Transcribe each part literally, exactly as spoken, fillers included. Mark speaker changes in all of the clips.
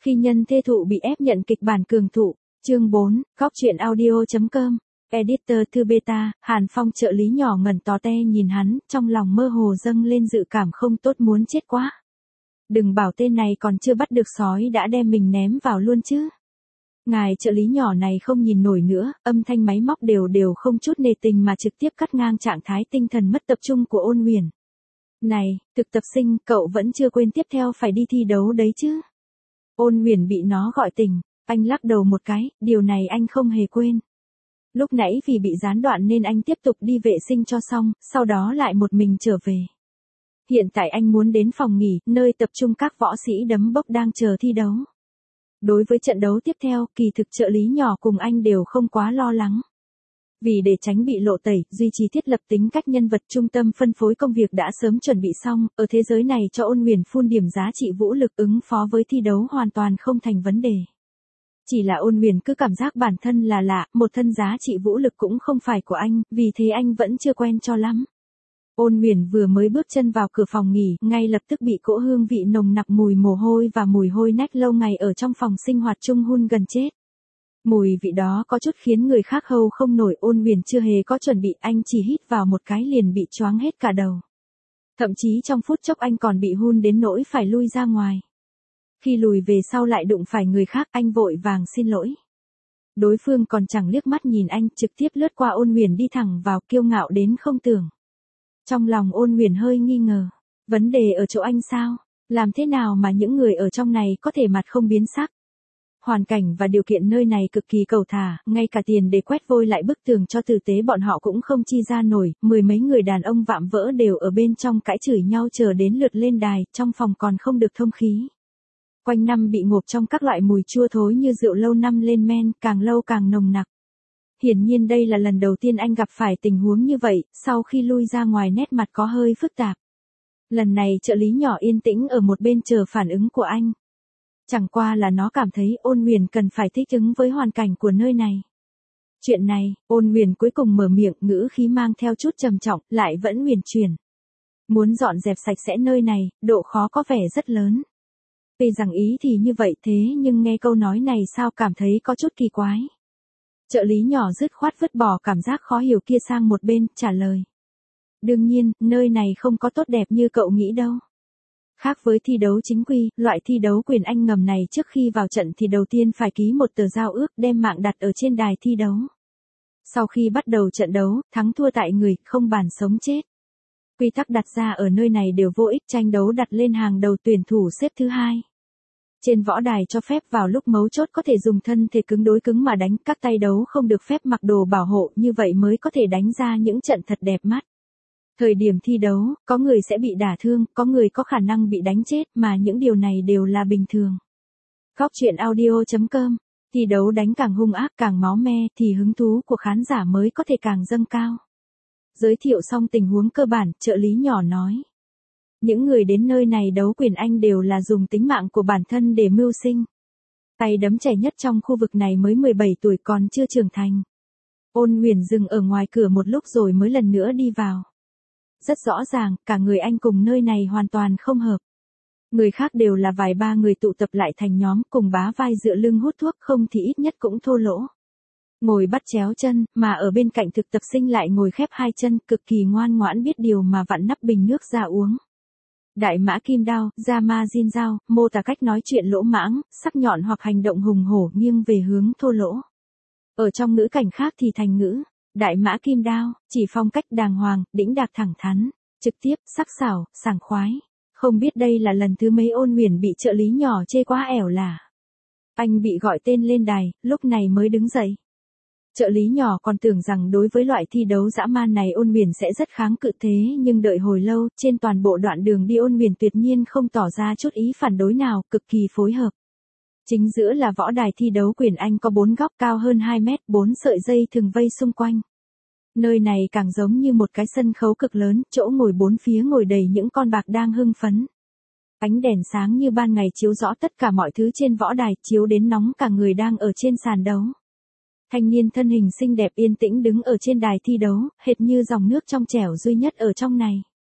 Speaker 1: Khi nhân thê thụ bị ép nhận kịch bản cường thụ, chương bốn, góc truyện audio.com, editor thư beta, Hàn Phong trợ lý nhỏ ngẩn tò te nhìn hắn, trong lòng mơ hồ dâng lên dự cảm không tốt muốn chết quá. Đừng bảo tên này còn chưa bắt được sói đã đem mình ném vào luôn chứ. Ngài trợ lý nhỏ này không nhìn nổi nữa, âm thanh máy móc đều đều không chút nề tình mà trực tiếp cắt ngang trạng thái tinh thần mất tập trung của Ôn Huyền. Này, thực tập sinh, cậu vẫn chưa quên tiếp theo phải đi thi đấu đấy chứ. Ôn Huyền bị nó gọi tỉnh, anh lắc đầu một cái, điều này anh không hề quên. Lúc nãy vì bị gián đoạn nên anh tiếp tục đi vệ sinh cho xong, sau đó lại một mình trở về. Hiện tại anh muốn đến phòng nghỉ, nơi tập trung các võ sĩ đấm bốc đang chờ thi đấu. Đối với trận đấu tiếp theo, kỳ thực trợ lý nhỏ cùng anh đều không quá lo lắng. Vì để tránh bị lộ tẩy, duy trì thiết lập tính cách nhân vật trung tâm phân phối công việc đã sớm chuẩn bị xong, ở thế giới này cho Ôn Huyền phun điểm giá trị vũ lực ứng phó với thi đấu hoàn toàn không thành vấn đề. Chỉ là Ôn Huyền cứ cảm giác bản thân là lạ, một thân giá trị vũ lực cũng không phải của anh, vì thế anh vẫn chưa quen cho lắm. Ôn Huyền vừa mới bước chân vào cửa phòng nghỉ, ngay lập tức bị cỗ hương vị nồng nặc mùi mồ hôi và mùi hôi nách lâu ngày ở trong phòng sinh hoạt chung hun gần chết. Mùi vị đó có chút khiến người khác hầu không nổi. Ôn Huyền chưa hề có chuẩn bị, anh chỉ hít vào một cái liền bị choáng hết cả đầu. Thậm chí trong phút chốc anh còn bị hun đến nỗi phải lui ra ngoài. Khi lùi về sau lại đụng phải người khác, anh vội vàng xin lỗi. Đối phương còn chẳng liếc mắt nhìn anh, trực tiếp lướt qua Ôn Huyền đi thẳng vào, kiêu ngạo đến không tưởng. Trong lòng Ôn Huyền hơi nghi ngờ, vấn đề ở chỗ anh sao? Làm thế nào mà những người ở trong này có thể mặt không biến sắc? Hoàn cảnh và điều kiện nơi này cực kỳ cầu thả, ngay cả tiền để quét vôi lại bức tường cho tử tế bọn họ cũng không chi ra nổi, mười mấy người đàn ông vạm vỡ đều ở bên trong cãi chửi nhau chờ đến lượt lên đài, trong phòng còn không được thông khí. Quanh năm bị ngộp trong các loại mùi chua thối như rượu lâu năm lên men, càng lâu càng nồng nặc. Hiển nhiên đây là lần đầu tiên anh gặp phải tình huống như vậy, sau khi lui ra ngoài nét mặt có hơi phức tạp. Lần này trợ lý nhỏ yên tĩnh ở một bên chờ phản ứng của anh. Chẳng qua là nó cảm thấy Ôn Huyền cần phải thích ứng với hoàn cảnh của nơi này. Chuyện này, Ôn Huyền cuối cùng mở miệng, ngữ khí mang theo chút trầm trọng, lại vẫn huyền chuyển. Muốn dọn dẹp sạch sẽ nơi này, độ khó có vẻ rất lớn. Vì rằng ý thì như vậy thế nhưng nghe câu nói này sao cảm thấy có chút kỳ quái. Trợ lý nhỏ dứt khoát vứt bỏ cảm giác khó hiểu kia sang một bên, trả lời. Đương nhiên, nơi này không có tốt đẹp như cậu nghĩ đâu. Khác với thi đấu chính quy, loại thi đấu quyền Anh ngầm này trước khi vào trận thì đầu tiên phải ký một tờ giao ước đem mạng đặt ở trên đài thi đấu. Sau khi bắt đầu trận đấu, thắng thua tại người, không bàn sống chết. Quy tắc đặt ra ở nơi này đều vô ích, tranh đấu đặt lên hàng đầu, tuyển thủ xếp thứ hai. Trên võ đài cho phép vào lúc mấu chốt có thể dùng thân thể cứng đối cứng mà đánh, các tay đấu không được phép mặc đồ bảo hộ, như vậy mới có thể đánh ra những trận thật đẹp mắt. Thời điểm thi đấu, có người sẽ bị đả thương, có người có khả năng bị đánh chết, mà những điều này đều là bình thường. Góc truyện audio.com, thi đấu đánh càng hung ác càng máu me thì hứng thú của khán giả mới có thể càng dâng cao. Giới thiệu xong tình huống cơ bản, trợ lý nhỏ nói. Những người đến nơi này đấu quyền Anh đều là dùng tính mạng của bản thân để mưu sinh. Tay đấm trẻ nhất trong khu vực này mới mười bảy tuổi còn chưa trưởng thành. Ôn Huyền dừng ở ngoài cửa một lúc rồi mới lần nữa đi vào. Rất rõ ràng, cả người anh cùng nơi này hoàn toàn không hợp. Người khác đều là vài ba người tụ tập lại thành nhóm cùng bá vai dựa lưng hút thuốc, không thì ít nhất cũng thô lỗ. Ngồi bắt chéo chân, mà ở bên cạnh thực tập sinh lại ngồi khép hai chân, cực kỳ ngoan ngoãn biết điều mà vặn nắp bình nước ra uống. Đại mã kim đao, da ma diên dao, mô tả cách nói chuyện lỗ mãng, sắc nhọn hoặc hành động hùng hổ nghiêng về hướng thô lỗ. Ở trong ngữ cảnh khác thì thành ngữ, đại mã kim đao, chỉ phong cách đàng hoàng, đĩnh đạc thẳng thắn, trực tiếp, sắc sảo, sảng khoái. Không biết đây là lần thứ mấy Ôn Huyền bị trợ lý nhỏ chê quá ẻo lả. Anh bị gọi tên lên đài, lúc này mới đứng dậy. Trợ lý nhỏ còn tưởng rằng đối với loại thi đấu dã man này Ôn Huyền sẽ rất kháng cự thế nhưng đợi hồi lâu, trên toàn bộ đoạn đường đi Ôn Huyền tuyệt nhiên không tỏ ra chút ý phản đối nào, cực kỳ phối hợp. Chính giữa là võ đài thi đấu quyền Anh có bốn góc cao hơn hai mét, bốn sợi dây thường vây xung quanh. Nơi này càng giống như một cái sân khấu cực lớn, chỗ ngồi bốn phía ngồi đầy những con bạc đang hưng phấn. Ánh đèn sáng như ban ngày chiếu rõ tất cả mọi thứ trên võ đài, chiếu đến nóng cả người đang ở trên sàn đấu. Thanh niên thân hình xinh đẹp yên tĩnh đứng ở trên đài thi đấu, hệt như dòng nước trong trẻo duy nhất ở trong này.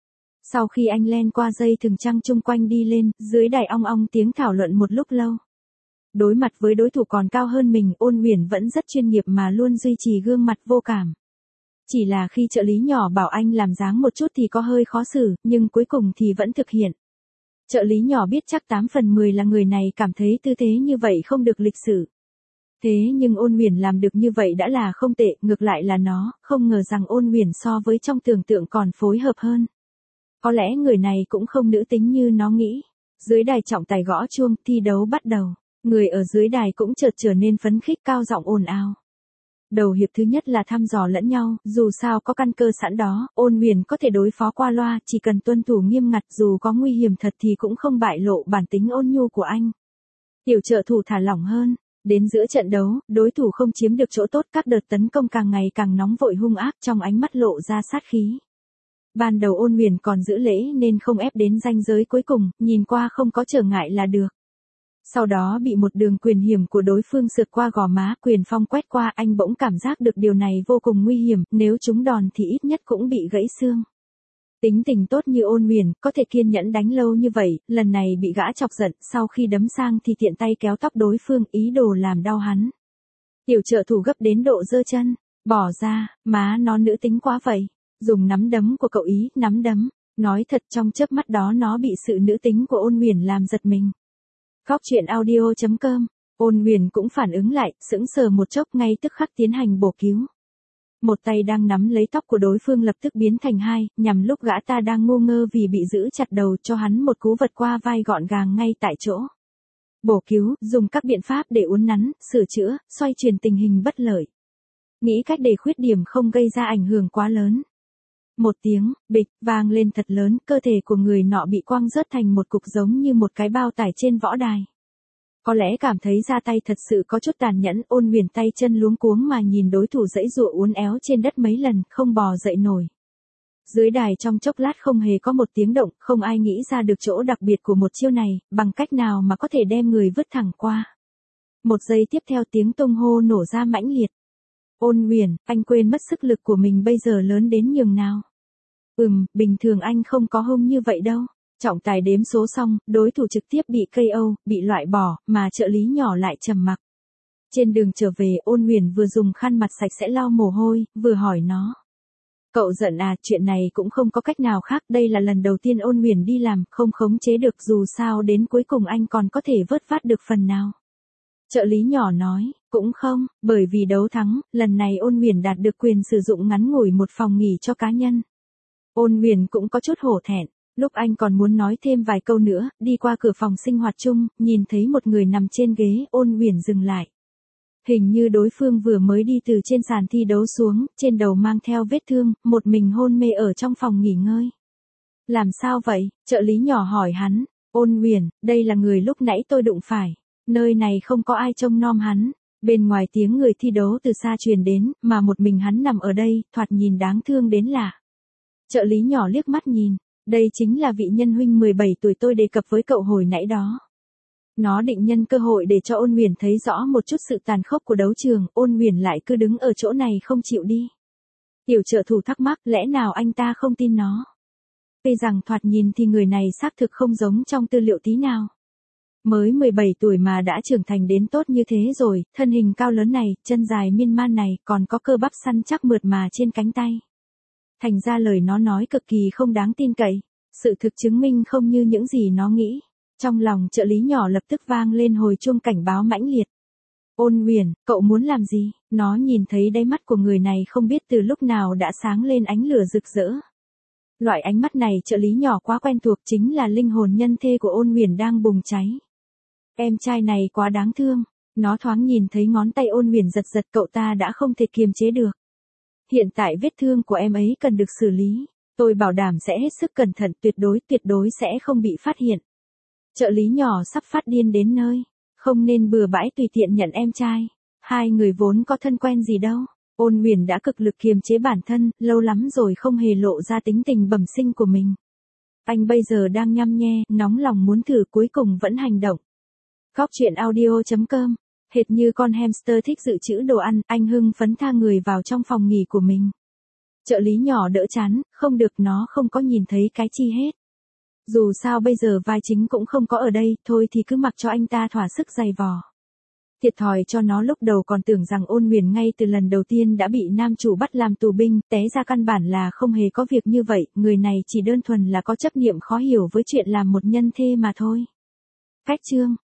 Speaker 1: Sau khi anh len qua dây thừng trăng chung quanh đi lên, dưới đài ong ong tiếng thảo luận một lúc lâu. Đối mặt với đối thủ còn cao hơn mình, Ôn Huyền vẫn rất chuyên nghiệp mà luôn duy trì gương mặt vô cảm. Chỉ là khi trợ lý nhỏ bảo anh làm dáng một chút thì có hơi khó xử, nhưng cuối cùng thì vẫn thực hiện. Trợ lý nhỏ biết chắc tám phần mười là người này cảm thấy tư thế như vậy không được lịch sự. Thế nhưng Ôn Huyền làm được như vậy đã là không tệ, ngược lại là nó, không ngờ rằng Ôn Huyền so với trong tưởng tượng còn phối hợp hơn. Có lẽ người này cũng không nữ tính như nó nghĩ. Dưới đài trọng tài gõ chuông, thi đấu bắt đầu. Người ở dưới đài cũng chợt trở nên phấn khích, cao giọng ồn ào. Đầu hiệp thứ nhất là thăm dò lẫn nhau, dù sao có căn cơ sẵn đó, Ôn Huyền có thể đối phó qua loa, chỉ cần tuân thủ nghiêm ngặt, dù có nguy hiểm thật thì cũng không bại lộ bản tính ôn nhu của anh. Tiểu trợ thủ thả lỏng hơn. Đến giữa trận đấu, đối thủ không chiếm được chỗ tốt, các đợt tấn công càng ngày càng nóng vội hung ác, trong ánh mắt lộ ra sát khí. Ban đầu Ôn Huyền còn giữ lễ nên không ép đến ranh giới cuối cùng, nhìn qua không có trở ngại là được. Sau đó bị một đường quyền hiểm của đối phương sượt qua gò má, quyền phong quét qua, anh bỗng cảm giác được điều này vô cùng nguy hiểm, nếu trúng đòn thì ít nhất cũng bị gãy xương. Tính tình tốt như Ôn Huyền, có thể kiên nhẫn đánh lâu như vậy, lần này bị gã chọc giận, sau khi đấm sang thì tiện tay kéo tóc đối phương, ý đồ làm đau hắn. Tiểu trợ thủ gấp đến độ giơ chân, bỏ ra, má nó nữ tính quá vậy. Dùng nắm đấm của cậu ý, nắm đấm. Nói thật trong chớp mắt đó nó bị sự nữ tính của Ôn Huyền làm giật mình. Góc truyện audio chấm com, Ôn Huyền cũng phản ứng lại, sững sờ một chốc, ngay tức khắc tiến hành bổ cứu. Một tay đang nắm lấy tóc của đối phương lập tức biến thành hai, nhằm lúc gã ta đang ngu ngơ vì bị giữ chặt đầu, cho hắn một cú vật qua vai gọn gàng ngay tại chỗ. Bổ cứu, dùng các biện pháp để uốn nắn, sửa chữa, xoay chuyển tình hình bất lợi. Nghĩ cách để khuyết điểm không gây ra ảnh hưởng quá lớn. Một tiếng, bịch, vang lên thật lớn, cơ thể của người nọ bị quăng rớt thành một cục giống như một cái bao tải trên võ đài. Có lẽ cảm thấy ra tay thật sự có chút tàn nhẫn, Ôn Huyền tay chân luống cuống mà nhìn đối thủ giãy giụa uốn éo trên đất mấy lần, không bò dậy nổi. Dưới đài trong chốc lát không hề có một tiếng động, không ai nghĩ ra được chỗ đặc biệt của một chiêu này, bằng cách nào mà có thể đem người vứt thẳng qua. Một giây tiếp theo tiếng tung hô nổ ra mãnh liệt. Ôn Huyền, anh quên mất sức lực của mình bây giờ lớn đến nhường nào. Ừm, bình thường anh không có hông như vậy đâu. Trọng tài đếm số xong, đối thủ trực tiếp bị ca o, bị loại bỏ, mà trợ lý nhỏ lại trầm mặc. Trên đường trở về, Ôn Huyền vừa dùng khăn mặt sạch sẽ lau mồ hôi, vừa hỏi nó. Cậu giận à, chuyện này cũng không có cách nào khác, đây là lần đầu tiên Ôn Huyền đi làm, không khống chế được, dù sao đến cuối cùng anh còn có thể vớt vát được phần nào. Trợ lý nhỏ nói, cũng không, bởi vì đấu thắng, lần này Ôn Huyền đạt được quyền sử dụng ngắn ngủi một phòng nghỉ cho cá nhân. Ôn Huyền cũng có chút hổ thẹn, lúc anh còn muốn nói thêm vài câu nữa, đi qua cửa phòng sinh hoạt chung, nhìn thấy một người nằm trên ghế, Ôn Huyền dừng lại. Hình như đối phương vừa mới đi từ trên sàn thi đấu xuống, trên đầu mang theo vết thương, một mình hôn mê ở trong phòng nghỉ ngơi. Làm sao vậy? Trợ lý nhỏ hỏi hắn. Ôn Huyền, đây là người lúc nãy tôi đụng phải. Nơi này không có ai trông nom hắn. Bên ngoài tiếng người thi đấu từ xa truyền đến, mà một mình hắn nằm ở đây, thoạt nhìn đáng thương đến lạ. Trợ lý nhỏ liếc mắt nhìn. Đây chính là vị nhân huynh mười bảy tuổi tôi đề cập với cậu hồi nãy đó. Nó định nhân cơ hội để cho Ôn Huyền thấy rõ một chút sự tàn khốc của đấu trường, Ôn Huyền lại cứ đứng ở chỗ này không chịu đi. Tiểu trợ thủ thắc mắc, lẽ nào anh ta không tin nó? Tuy rằng thoạt nhìn thì người này xác thực không giống trong tư liệu tí nào. Mới mười bảy tuổi mà đã trưởng thành đến tốt như thế rồi, thân hình cao lớn này, chân dài miên man này, còn có cơ bắp săn chắc mượt mà trên cánh tay. Thành ra lời nó nói cực kỳ không đáng tin cậy. Sự thực chứng minh không như những gì nó nghĩ. Trong lòng trợ lý nhỏ lập tức vang lên hồi chuông cảnh báo mãnh liệt. Ôn Huyền, cậu muốn làm gì? Nó nhìn thấy đáy mắt của người này không biết từ lúc nào đã sáng lên ánh lửa rực rỡ. Loại ánh mắt này trợ lý nhỏ quá quen thuộc, chính là linh hồn nhân thê của Ôn Huyền đang bùng cháy. Em trai này quá đáng thương. Nó thoáng nhìn thấy ngón tay Ôn Huyền giật giật, cậu ta đã không thể kiềm chế được. Hiện tại vết thương của em ấy cần được xử lý. Tôi bảo đảm sẽ hết sức cẩn thận, tuyệt đối tuyệt đối sẽ không bị phát hiện. Trợ lý nhỏ sắp phát điên đến nơi. Không nên bừa bãi tùy tiện nhận em trai. Hai người vốn có thân quen gì đâu. Ôn Huyền đã cực lực kiềm chế bản thân, lâu lắm rồi không hề lộ ra tính tình bẩm sinh của mình. Anh bây giờ đang nhăm nhe, nóng lòng muốn thử, cuối cùng vẫn hành động. Góc truyện audio chấm com. Hệt như con hamster thích dự trữ đồ ăn, anh hưng phấn tha người vào trong phòng nghỉ của mình. Trợ lý nhỏ đỡ chán, không được, nó không có nhìn thấy cái chi hết. Dù sao bây giờ vai chính cũng không có ở đây, thôi thì cứ mặc cho anh ta thỏa sức giày vò. Thiệt thòi cho nó, lúc đầu còn tưởng rằng Ôn Huyền ngay từ lần đầu tiên đã bị nam chủ bắt làm tù binh, té ra căn bản là không hề có việc như vậy, người này chỉ đơn thuần là có chấp niệm khó hiểu với chuyện làm một nhân thê mà thôi. Cách chương